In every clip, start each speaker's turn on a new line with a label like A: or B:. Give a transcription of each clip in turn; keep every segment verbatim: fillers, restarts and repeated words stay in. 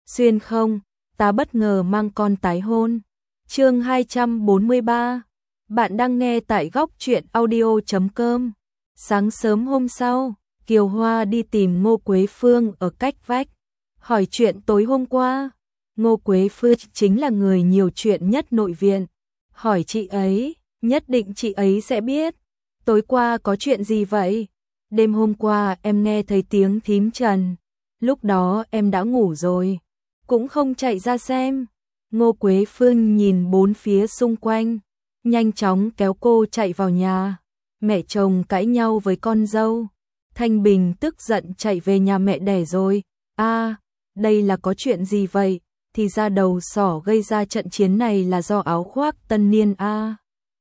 A: Xuyên không, ta bất ngờ mang con tái hôn. Chương hai trăm bốn mươi ba. Bạn đang nghe tại góc truyện audio chấm com. Sáng sớm hôm sau, Kiều Hoa đi tìm Ngô Quế Phương ở cách vách, hỏi chuyện tối hôm qua. Ngô Quế Phương chính là người nhiều chuyện nhất nội viện. Hỏi chị ấy, nhất định chị ấy sẽ biết. Tối qua có chuyện gì vậy? Đêm hôm qua em nghe thấy tiếng thím Trần. Lúc đó em đã ngủ rồi, cũng không chạy ra xem. Ngô Quế Phương nhìn bốn phía xung quanh, nhanh chóng kéo cô chạy vào nhà. Mẹ chồng cãi nhau với con dâu. Thanh Bình tức giận chạy về nhà mẹ đẻ rồi. A, à, đây là có chuyện gì vậy? Thì ra đầu sỏ gây ra trận chiến này là do áo khoác tân niên a. À.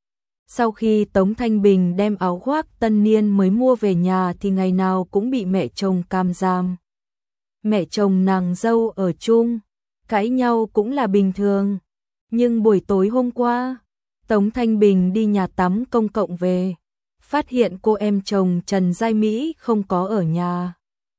A: Sau khi Tống Thanh Bình đem áo khoác tân niên mới mua về nhà thì ngày nào cũng bị mẹ chồng càm giam. Mẹ chồng nàng dâu ở chung, cãi nhau cũng là bình thường. Nhưng buổi tối hôm qua, Tống Thanh Bình đi nhà tắm công cộng về, phát hiện cô em chồng Trần Giai Mỹ không có ở nhà.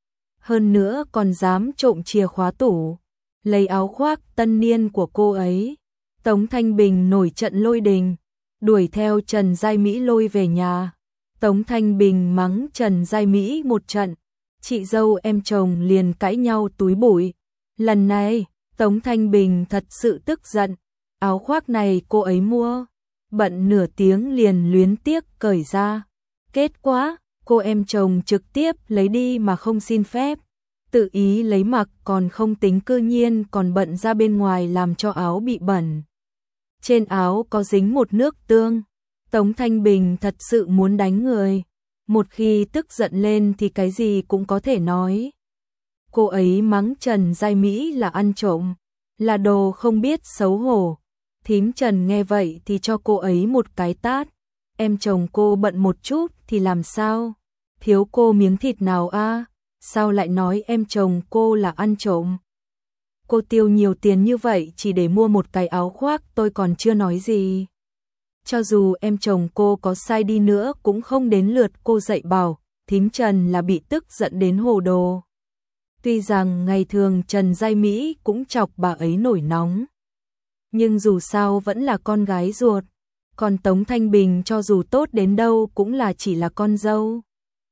A: Hơn nữa còn dám trộm chìa khóa tủ, lấy áo khoác tân niên của cô ấy. Tống Thanh Bình nổi trận lôi đình, đuổi theo Trần Giai Mỹ lôi về nhà. Tống Thanh Bình mắng Trần Giai Mỹ một trận, chị dâu em chồng liền cãi nhau túi bụi. Lần này, Tống Thanh Bình thật sự tức giận, áo khoác này cô ấy mua, bận nửa tiếng liền luyến tiếc cởi ra. Kết quả, cô em chồng trực tiếp lấy đi mà không xin phép, tự ý lấy mặc còn không tính, cư nhiên còn bận ra bên ngoài làm cho áo bị bẩn. Trên áo có dính một nước tương. Tống Thanh Bình thật sự muốn đánh người. Một khi tức giận lên thì cái gì cũng có thể nói. Cô ấy mắng Trần Giai Mỹ là ăn trộm, là đồ không biết xấu hổ. Thím Trần nghe vậy thì cho cô ấy một cái tát. Em chồng cô bận một chút thì làm sao? Thiếu cô miếng thịt nào a? À? Sao lại nói em chồng cô là ăn trộm? Cô tiêu nhiều tiền như vậy chỉ để mua một cái áo khoác tôi còn chưa nói gì. Cho dù em chồng cô có sai đi nữa cũng không đến lượt cô dạy bảo. Thím Trần là bị tức giận đến hồ đồ. Tuy rằng ngày thường Trần Giai Mỹ cũng chọc bà ấy nổi nóng, nhưng dù sao vẫn là con gái ruột. Còn Tống Thanh Bình cho dù tốt đến đâu cũng là chỉ là con dâu.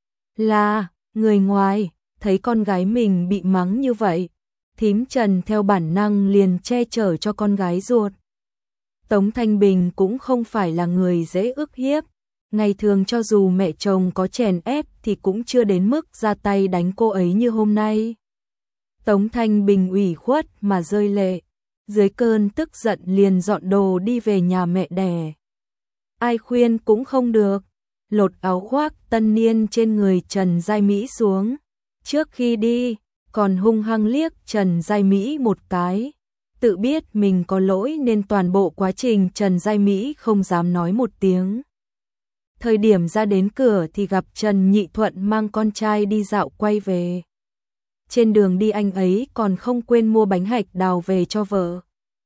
A: Là người ngoài, thấy con gái mình bị mắng như vậy, thím Trần theo bản năng liền che chở cho con gái ruột. Tống Thanh Bình cũng không phải là người dễ ức hiếp. Ngày thường cho dù mẹ chồng có chèn ép thì cũng chưa đến mức ra tay đánh cô ấy như hôm nay. Tống Thanh Bình ủy khuất mà rơi lệ, dưới cơn tức giận liền dọn đồ đi về nhà mẹ đẻ. Ai khuyên cũng không được, lột áo khoác tân niên trên người Trần Giai Mỹ xuống. Trước khi đi, còn hung hăng liếc Trần Giai Mỹ một cái. Tự biết mình có lỗi nên toàn bộ quá trình Trần Giai Mỹ không dám nói một tiếng. Thời điểm ra đến cửa thì gặp Trần Nhị Thuận mang con trai đi dạo quay về. Trên đường đi anh ấy còn không quên mua bánh hạch đào về cho vợ.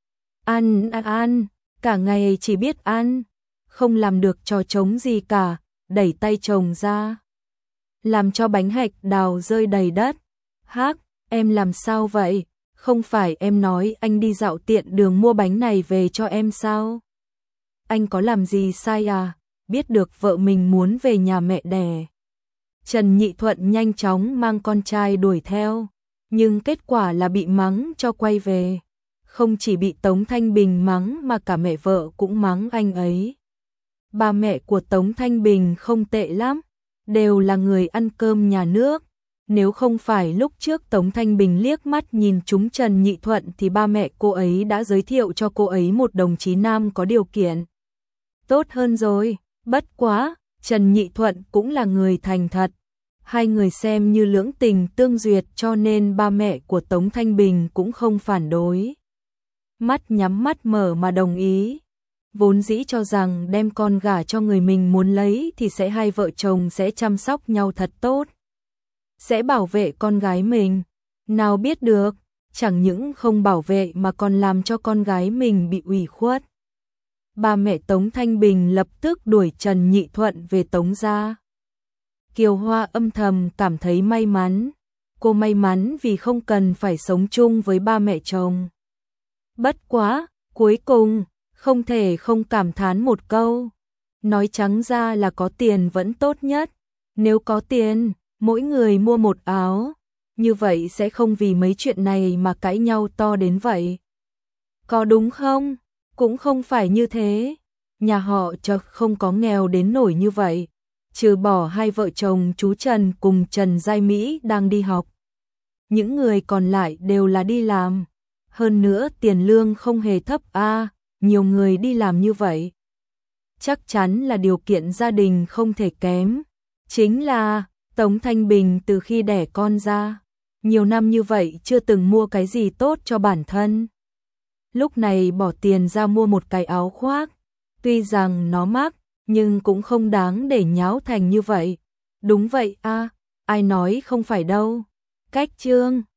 A: Ăn, ăn, ăn, cả ngày chỉ biết ăn, không làm được trò trống gì cả, đẩy tay chồng ra, làm cho bánh hạch đào rơi đầy đất. Hác, em làm sao vậy? Không phải em nói anh đi dạo tiện đường mua bánh này về cho em sao? Anh có làm gì sai à? Biết được vợ mình muốn về nhà mẹ đẻ. Trần Nhị Thuận nhanh chóng mang con trai đuổi theo, nhưng kết quả là bị mắng cho quay về. Không chỉ bị Tống Thanh Bình mắng mà cả mẹ vợ cũng mắng anh ấy. Ba mẹ của Tống Thanh Bình không tệ lắm, đều là người ăn cơm nhà nước. Nếu không phải lúc trước Tống Thanh Bình liếc mắt nhìn trúng Trần Nhị Thuận thì ba mẹ cô ấy đã giới thiệu cho cô ấy một đồng chí nam có điều kiện tốt hơn rồi. Bất quá, Trần Nhị Thuận cũng là người thành thật. Hai người xem như lưỡng tình tương duyệt cho nên ba mẹ của Tống Thanh Bình cũng không phản đối. Mắt nhắm mắt mở mà đồng ý. Vốn dĩ cho rằng đem con gả cho người mình muốn lấy thì sẽ hai vợ chồng sẽ chăm sóc nhau thật tốt, sẽ bảo vệ con gái mình. Nào biết được, chẳng những không bảo vệ mà còn làm cho con gái mình bị ủy khuất. Ba mẹ Tống Thanh Bình lập tức đuổi Trần Nhị Thuận về Tống gia. Kiều Hoa âm thầm cảm thấy may mắn. cô may mắn vì không cần phải sống chung với ba mẹ chồng. Bất quá, cuối cùng, không thể không cảm thán một câu. Nói trắng ra là có tiền vẫn tốt nhất. Nếu có tiền, mỗi người mua một áo, như vậy sẽ không vì mấy chuyện này mà cãi nhau to đến vậy. Có đúng không? Cũng không phải như thế. Nhà họ Trần không có nghèo đến nổi như vậy. Trừ bỏ hai vợ chồng chú Trần cùng Trần Giai Mỹ đang đi học. Những người còn lại đều là đi làm. Hơn nữa tiền lương không hề thấp a, nhiều người đi làm như vậy. Chắc chắn là điều kiện gia đình không thể kém. Chính là Tống Thanh Bình từ khi đẻ con ra, nhiều năm như vậy chưa từng mua cái gì tốt cho bản thân. Lúc này bỏ tiền ra mua một cái áo khoác, tuy rằng nó mắc, nhưng cũng không đáng để nháo thành như vậy. Đúng vậy a, ai nói không phải đâu. Cách chương